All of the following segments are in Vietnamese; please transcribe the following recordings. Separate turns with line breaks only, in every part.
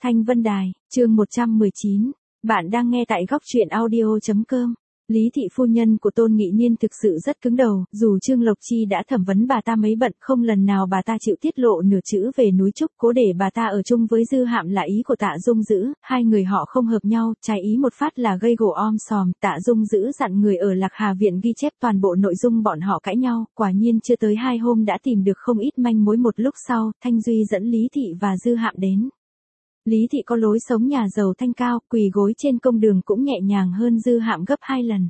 Thanh Vân Đài, chương 119. Bạn đang nghe tại góc truyện audio.com. Lý thị phu nhân của Tôn Nghị Niên thực sự rất cứng đầu, dù Trương Lộc Chi đã thẩm vấn bà ta mấy bận, không lần nào bà ta chịu tiết lộ nửa chữ về núi Trúc, cố để bà ta ở chung với Dư Hạm là ý của Tạ Dung Dữ, hai người họ không hợp nhau, trái ý một phát là gây gổ om sòm. Tạ Dung Dữ dặn người ở Lạc Hà viện ghi chép toàn bộ nội dung bọn họ cãi nhau, quả nhiên chưa tới 2 hôm đã tìm được không ít manh mối. Một lúc sau, Thanh Duy dẫn Lý thị và Dư Hạm đến. Lý thị có lối sống nhà giàu thanh cao, quỳ gối trên công đường cũng nhẹ nhàng hơn Dư Hạm gấp 2 lần.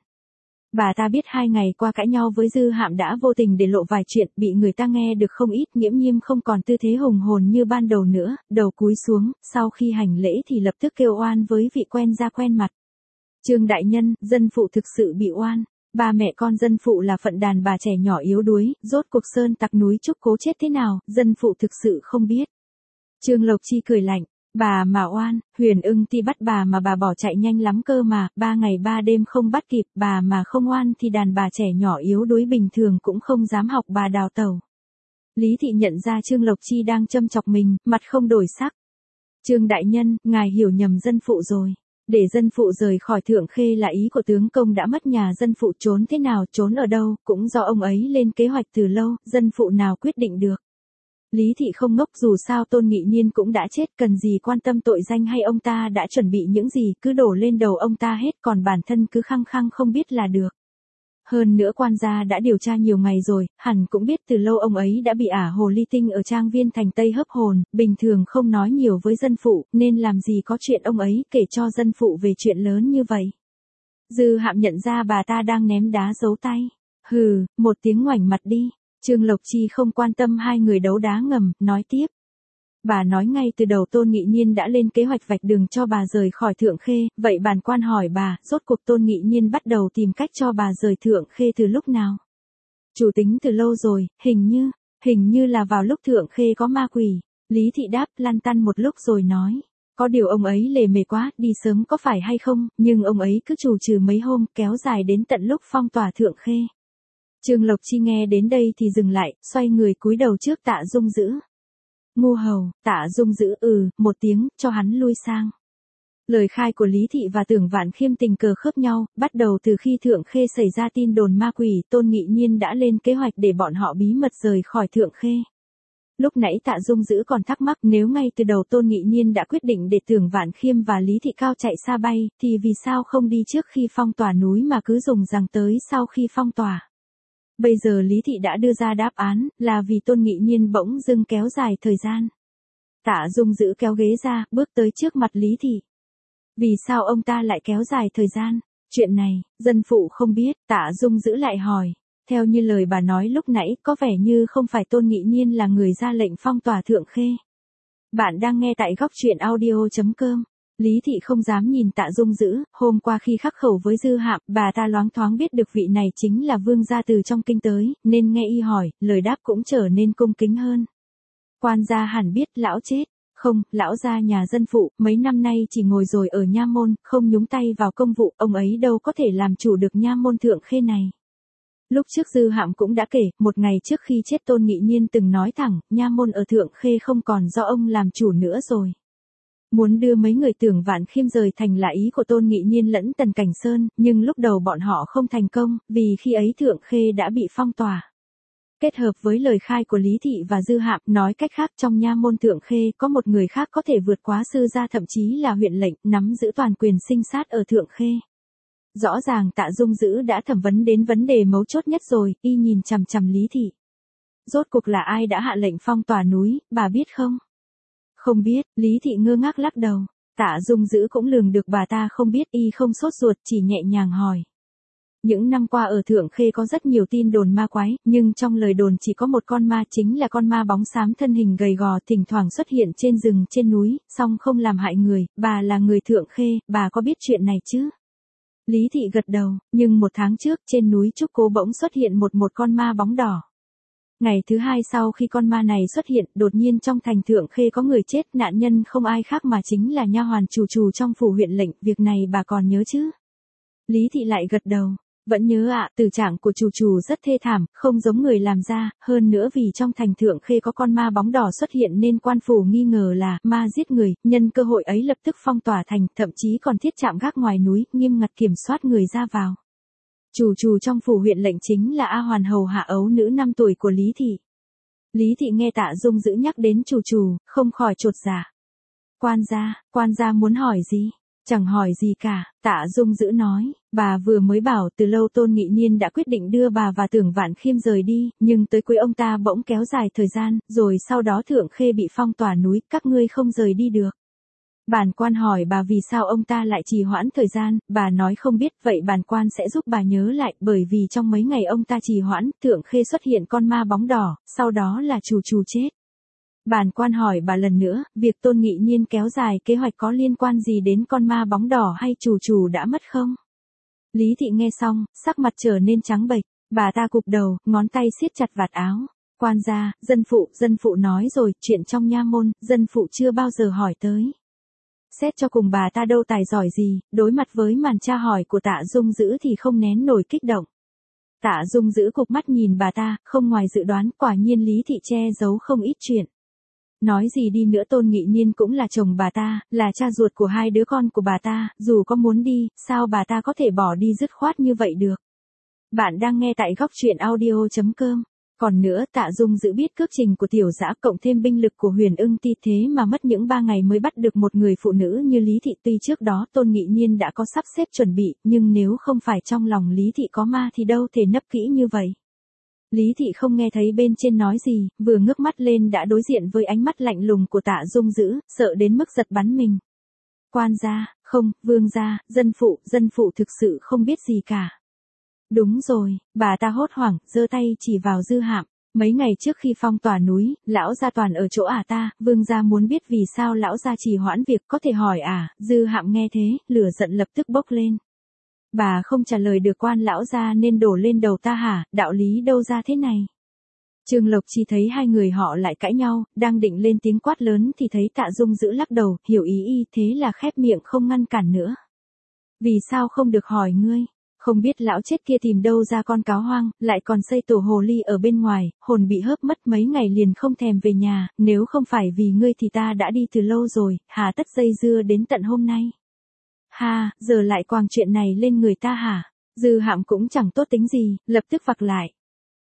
Bà ta biết 2 ngày qua cãi nhau với Dư Hạm đã vô tình để lộ vài chuyện, bị người ta nghe được không ít. Nghiễm Nhiên không còn tư thế hùng hồn như ban đầu nữa, đầu cúi xuống, sau khi hành lễ thì lập tức kêu oan với vị quen da quen mặt. Trương đại nhân, dân phụ thực sự bị oan. Ba mẹ con dân phụ là phận đàn bà trẻ nhỏ yếu đuối, rốt cuộc sơn tặc núi Trúc cố chết thế nào, dân phụ thực sự không biết. Trương Lộc Chi cười lạnh. Bà mà oan, Huyền Ưng Ti bắt bà mà bà bỏ chạy nhanh lắm cơ mà, 3 ngày 3 đêm không bắt kịp, bà mà không oan thì đàn bà trẻ nhỏ yếu đuối bình thường cũng không dám học bà đào tẩu. Lý thị nhận ra Trương Lộc Chi đang châm chọc mình, mặt không đổi sắc. Trương đại nhân, ngài hiểu nhầm dân phụ rồi. Để dân phụ rời khỏi Thượng Khê là ý của tướng công đã mất nhà, dân phụ trốn thế nào, trốn ở đâu, cũng do ông ấy lên kế hoạch từ lâu, dân phụ nào quyết định được. Lý thị không ngốc, dù sao Tôn Nghị Niên cũng đã chết, cần gì quan tâm tội danh hay ông ta đã chuẩn bị những gì, cứ đổ lên đầu ông ta hết, còn bản thân cứ khăng khăng không biết là được. Hơn nữa quan gia đã điều tra nhiều ngày rồi, hẳn cũng biết từ lâu ông ấy đã bị ả hồ ly tinh ở trang viên thành Tây hấp hồn, bình thường không nói nhiều với dân phụ, nên làm gì có chuyện ông ấy kể cho dân phụ về chuyện lớn như vậy. Dư Hạm nhận ra bà ta đang ném đá giấu tay. Hừ, một tiếng ngoảnh mặt đi. Trương Lộc Chi không quan tâm hai người đấu đá ngầm, nói tiếp. Bà nói ngay từ đầu Tôn Nghị Niên đã lên kế hoạch vạch đường cho bà rời khỏi Thượng Khê, vậy bản quan hỏi bà, rốt cuộc Tôn Nghị Niên bắt đầu tìm cách cho bà rời Thượng Khê từ lúc nào? Chủ tính từ lâu rồi, hình như là vào lúc Thượng Khê có ma quỷ. Lý thị đáp, lăn tăn một lúc rồi nói. Có điều ông ấy lề mề quá, đi sớm có phải hay không, nhưng ông ấy cứ trù trừ mấy hôm, kéo dài đến tận lúc phong tỏa Thượng Khê. Trương Lộc Chi nghe đến đây thì dừng lại, xoay người cúi đầu trước Tạ Dung Dữ. Ngu hầu, Tạ Dung Dữ một tiếng, cho hắn lui sang. Lời khai của Lý thị và Tưởng Vạn Khiêm tình cờ khớp nhau, bắt đầu từ khi Thượng Khê xảy ra tin đồn ma quỷ, Tôn Nghị Niên đã lên kế hoạch để bọn họ bí mật rời khỏi Thượng Khê. Lúc nãy Tạ Dung Dữ còn thắc mắc, nếu ngay từ đầu Tôn Nghị Niên đã quyết định để Tưởng Vạn Khiêm và Lý thị cao chạy xa bay, thì vì sao không đi trước khi phong tỏa núi mà cứ dùng rằng tới sau khi phong tỏa. Bây giờ Lý thị đã đưa ra đáp án, là vì Tôn Nghị Niên bỗng dưng kéo dài thời gian. Tạ Dung Dữ kéo ghế ra, bước tới trước mặt Lý thị. Vì sao ông ta lại kéo dài thời gian? Chuyện này, dân phụ không biết, Tạ Dung Dữ lại hỏi. Theo như lời bà nói lúc nãy, có vẻ như không phải Tôn Nghị Niên là người ra lệnh phong tỏa Thượng Khê. Bạn đang nghe tại góc truyện audio.com. Lý thị không dám nhìn Tạ Dung Dữ, hôm qua khi khắc khẩu với Dư Hạm, bà ta loáng thoáng biết được vị này chính là vương gia từ trong kinh tới, nên nghe y hỏi, lời đáp cũng trở nên cung kính hơn. Quan gia hẳn biết lão chết. Không, lão gia nhà dân phụ, mấy năm nay chỉ ngồi rồi ở nha môn, không nhúng tay vào công vụ, ông ấy đâu có thể làm chủ được nha môn Thượng Khê này. Lúc trước Dư Hạm cũng đã kể, một ngày trước khi chết Tôn Nghị Niên từng nói thẳng, nha môn ở Thượng Khê không còn do ông làm chủ nữa rồi. Muốn đưa mấy người Tưởng Vạn Khiêm rời thành là ý của Tôn Nghị Niên lẫn Tần Cảnh Sơn, nhưng lúc đầu bọn họ không thành công, vì khi ấy Thượng Khê đã bị phong tỏa. Kết hợp với lời khai của Lý thị và Dư Hạm, nói cách khác trong nha môn Thượng Khê có một người khác có thể vượt quá sư gia, thậm chí là huyện lệnh, nắm giữ toàn quyền sinh sát ở Thượng Khê. Rõ ràng Tạ Dung Dữ đã thẩm vấn đến vấn đề mấu chốt nhất rồi, y nhìn chằm chằm Lý thị. Rốt cuộc là ai đã hạ lệnh phong tỏa núi, bà biết không? Không biết, Lý thị ngơ ngác lắc đầu. Tạ Dung Dữ cũng lường được bà ta không biết, y không sốt ruột, chỉ nhẹ nhàng hỏi. Những năm qua ở Thượng Khê có rất nhiều tin đồn ma quái, nhưng trong lời đồn chỉ có một con ma, chính là con ma bóng xám thân hình gầy gò thỉnh thoảng xuất hiện trên rừng trên núi, song không làm hại người. Bà là người Thượng Khê, bà có biết chuyện này chứ? Lý thị gật đầu, nhưng 1 tháng trước trên núi Trúc Cố bỗng xuất hiện một con ma bóng đỏ. Ngày thứ 2 sau khi con ma này xuất hiện, đột nhiên trong thành Thượng Khê có người chết, nạn nhân không ai khác mà chính là nha hoàn chủ trong phủ huyện lệnh, việc này bà còn nhớ chứ? Lý thị lại gật đầu. Vẫn nhớ ạ, tử trạng của chủ rất thê thảm, không giống người làm ra, hơn nữa vì trong thành Thượng Khê có con ma bóng đỏ xuất hiện nên quan phủ nghi ngờ là ma giết người, nhân cơ hội ấy lập tức phong tỏa thành, thậm chí còn thiết trạm gác ngoài núi, nghiêm ngặt kiểm soát người ra vào. Chủ trong phủ huyện lệnh chính là A Hoàn hầu hạ ấu nữ 5 tuổi của Lý Thị. Lý Thị nghe Tạ Dung Dữ nhắc đến chủ, không khỏi chột dạ. Quan gia muốn hỏi gì? Chẳng hỏi gì cả, Tạ Dung Dữ nói, bà vừa mới bảo từ lâu Tôn Nghị Niên đã quyết định đưa bà và Tưởng Vạn Khiêm rời đi, nhưng tới cuối ông ta bỗng kéo dài thời gian, rồi sau đó Thượng Khê bị phong tỏa núi, các ngươi không rời đi được. Bản quan hỏi bà vì sao ông ta lại trì hoãn thời gian, bà nói không biết, vậy bản quan sẽ giúp bà nhớ lại, bởi vì trong mấy ngày ông ta trì hoãn, Thượng Khê xuất hiện con ma bóng đỏ, sau đó là chủ chết. Bản quan hỏi bà lần nữa, việc Tôn Nghị Niên kéo dài kế hoạch có liên quan gì đến con ma bóng đỏ hay chủ đã mất không? Lý Thị nghe xong, sắc mặt trở nên trắng bệch, bà ta cụp đầu, ngón tay siết chặt vạt áo. Quan gia, dân phụ nói rồi, chuyện trong nha môn, dân phụ chưa bao giờ hỏi tới. Xét cho cùng bà ta đâu tài giỏi gì, đối mặt với màn tra hỏi của Tạ Dung Dữ thì không nén nổi kích động. Tạ Dung Dữ cụp mắt nhìn bà ta, không ngoài dự đoán, quả nhiên Lý Thị che giấu không ít chuyện. Nói gì đi nữa Tôn Nghị Niên cũng là chồng bà ta, là cha ruột của 2 đứa con của bà ta, dù có muốn đi, sao bà ta có thể bỏ đi dứt khoát như vậy được. Bạn đang nghe tại góc truyện audio.com. Còn nữa Tạ Dung Dữ biết cước trình của Tiểu Dã cộng thêm binh lực của Huyền Ưng Ti thế mà mất những 3 ngày mới bắt được một người phụ nữ như Lý Thị. Tuy trước đó Tôn Nghị Niên đã có sắp xếp chuẩn bị, nhưng nếu không phải trong lòng Lý Thị có ma thì đâu thể nấp kỹ như vậy. Lý Thị không nghe thấy bên trên nói gì, vừa ngước mắt lên đã đối diện với ánh mắt lạnh lùng của Tạ Dung Dữ, sợ đến mức giật bắn mình. Quan gia, không, vương gia, dân phụ thực sự không biết gì cả. Đúng rồi, bà ta hốt hoảng, giơ tay chỉ vào Dư Hạm. Mấy ngày trước khi phong tỏa núi, lão gia toàn ở chỗ ta, vương gia muốn biết vì sao lão gia trì hoãn việc, có thể hỏi à? Dư Hạm nghe thế, lửa giận lập tức bốc lên. Bà không trả lời được quan lão gia nên đổ lên đầu ta hả, đạo lý đâu ra thế này. Trương Lộc Chi thấy hai người họ lại cãi nhau, đang định lên tiếng quát lớn thì thấy Tạ Dung Dữ lắc đầu, hiểu ý y, thế là khép miệng không ngăn cản nữa. Vì sao không được hỏi ngươi? Không biết lão chết kia tìm đâu ra con cáo hoang, lại còn xây tổ hồ ly ở bên ngoài, hồn bị hớp mất mấy ngày liền không thèm về nhà, nếu không phải vì ngươi thì ta đã đi từ lâu rồi, hà tất dây dưa đến tận hôm nay. Ha, giờ lại quàng chuyện này lên người ta hả? Dư Hạm cũng chẳng tốt tính gì, lập tức vặc lại.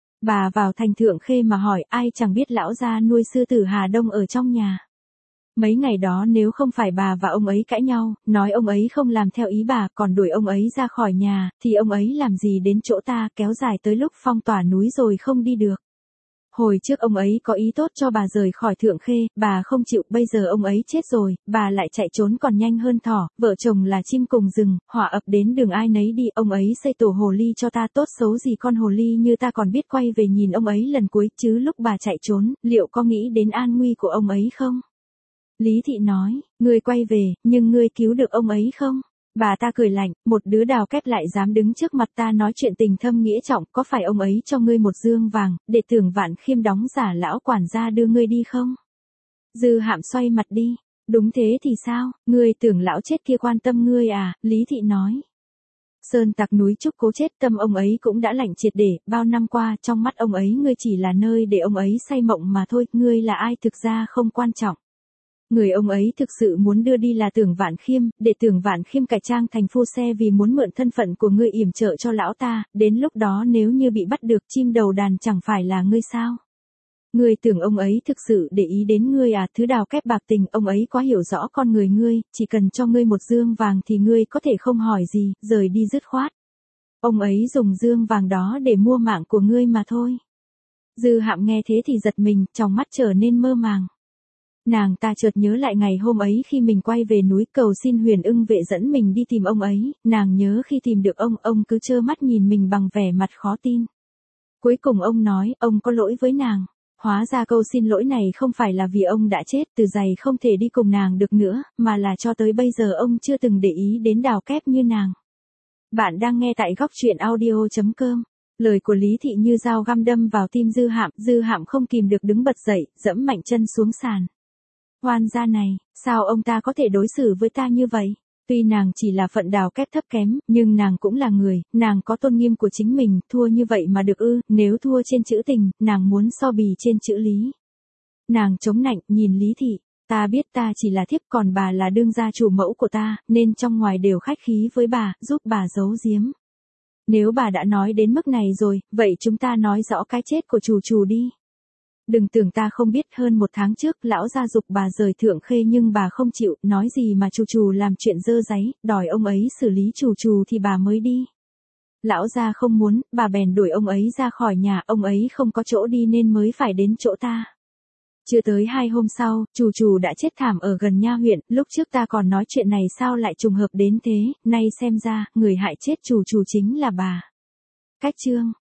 Bà vào thành Thượng Khê mà hỏi, ai chẳng biết lão gia nuôi sư tử Hà Đông ở trong nhà. Mấy ngày đó nếu không phải bà và ông ấy cãi nhau, nói ông ấy không làm theo ý bà, còn đuổi ông ấy ra khỏi nhà, thì ông ấy làm gì đến chỗ ta, kéo dài tới lúc phong tỏa núi rồi không đi được. Hồi trước ông ấy có ý tốt cho bà rời khỏi Thượng Khê, bà không chịu, bây giờ ông ấy chết rồi, bà lại chạy trốn còn nhanh hơn thỏ, vợ chồng là chim cùng rừng, họa ập đến đường ai nấy đi, ông ấy xây tổ hồ ly cho ta, tốt xấu gì con hồ ly như ta còn biết quay về nhìn ông ấy lần cuối, chứ lúc bà chạy trốn, liệu có nghĩ đến an nguy của ông ấy không? Lý Thị nói, ngươi quay về, nhưng ngươi cứu được ông ấy không? Bà ta cười lạnh, một đứa đào kép lại dám đứng trước mặt ta nói chuyện tình thâm nghĩa trọng, có phải ông ấy cho ngươi một dương vàng, để Tưởng Vạn Khiêm đóng giả lão quản gia đưa ngươi đi không? Dư Hạm xoay mặt đi, đúng thế thì sao, ngươi tưởng lão chết kia quan tâm ngươi à, Lý Thị nói. Sơn tặc núi Trúc Cố chết, tâm ông ấy cũng đã lạnh triệt để, bao năm qua trong mắt ông ấy ngươi chỉ là nơi để ông ấy say mộng mà thôi, ngươi là ai thực ra không quan trọng. Người ông ấy thực sự muốn đưa đi là Tưởng Vạn Khiêm, để Tưởng Vạn Khiêm cải trang thành phu xe vì muốn mượn thân phận của ngươi yểm trợ cho lão ta, đến lúc đó nếu như bị bắt được chim đầu đàn chẳng phải là ngươi sao? Ngươi tưởng ông ấy thực sự để ý đến ngươi à, thứ đào kép bạc tình, ông ấy quá hiểu rõ con người ngươi, chỉ cần cho ngươi một dương vàng thì ngươi có thể không hỏi gì, rời đi dứt khoát. Ông ấy dùng dương vàng đó để mua mạng của ngươi mà thôi. Dư Hạm nghe thế thì giật mình, trong mắt trở nên mơ màng. Nàng ta chợt nhớ lại ngày hôm ấy khi mình quay về núi cầu xin Huyền Ưng vệ dẫn mình đi tìm ông ấy, nàng nhớ khi tìm được ông cứ trơ mắt nhìn mình bằng vẻ mặt khó tin. Cuối cùng ông nói, ông có lỗi với nàng. Hóa ra câu xin lỗi này không phải là vì ông đã chết, Từ Dày không thể đi cùng nàng được nữa, mà là cho tới bây giờ ông chưa từng để ý đến đào kép như nàng. Bạn đang nghe tại góc truyện audio.com. Lời của Lý Thị như dao găm đâm vào tim Dư Hạm không kìm được đứng bật dậy, dẫm mạnh chân xuống sàn. Oan gia này, sao ông ta có thể đối xử với ta như vậy? Tuy nàng chỉ là phận đào kép thấp kém, nhưng nàng cũng là người, nàng có tôn nghiêm của chính mình, thua như vậy mà được ư, nếu thua trên chữ tình, nàng muốn so bì trên chữ lý. Nàng chống nạnh, nhìn Lý Thị, ta biết ta chỉ là thiếp còn bà là đương gia chủ mẫu của ta, nên trong ngoài đều khách khí với bà, giúp bà giấu giếm. Nếu bà đã nói đến mức này rồi, vậy chúng ta nói rõ cái chết của chủ đi. Đừng tưởng ta không biết, hơn 1 tháng trước, lão gia giục bà rời Thượng Khê nhưng bà không chịu, nói gì mà chủ làm chuyện dơ dáy, đòi ông ấy xử lý chủ thì bà mới đi. Lão gia không muốn, bà bèn đuổi ông ấy ra khỏi nhà, ông ấy không có chỗ đi nên mới phải đến chỗ ta. Chưa tới 2 hôm sau, chủ đã chết thảm ở gần Nha huyện, lúc trước ta còn nói chuyện này sao lại trùng hợp đến thế, nay xem ra, người hại chết chủ chính là bà. Cách chương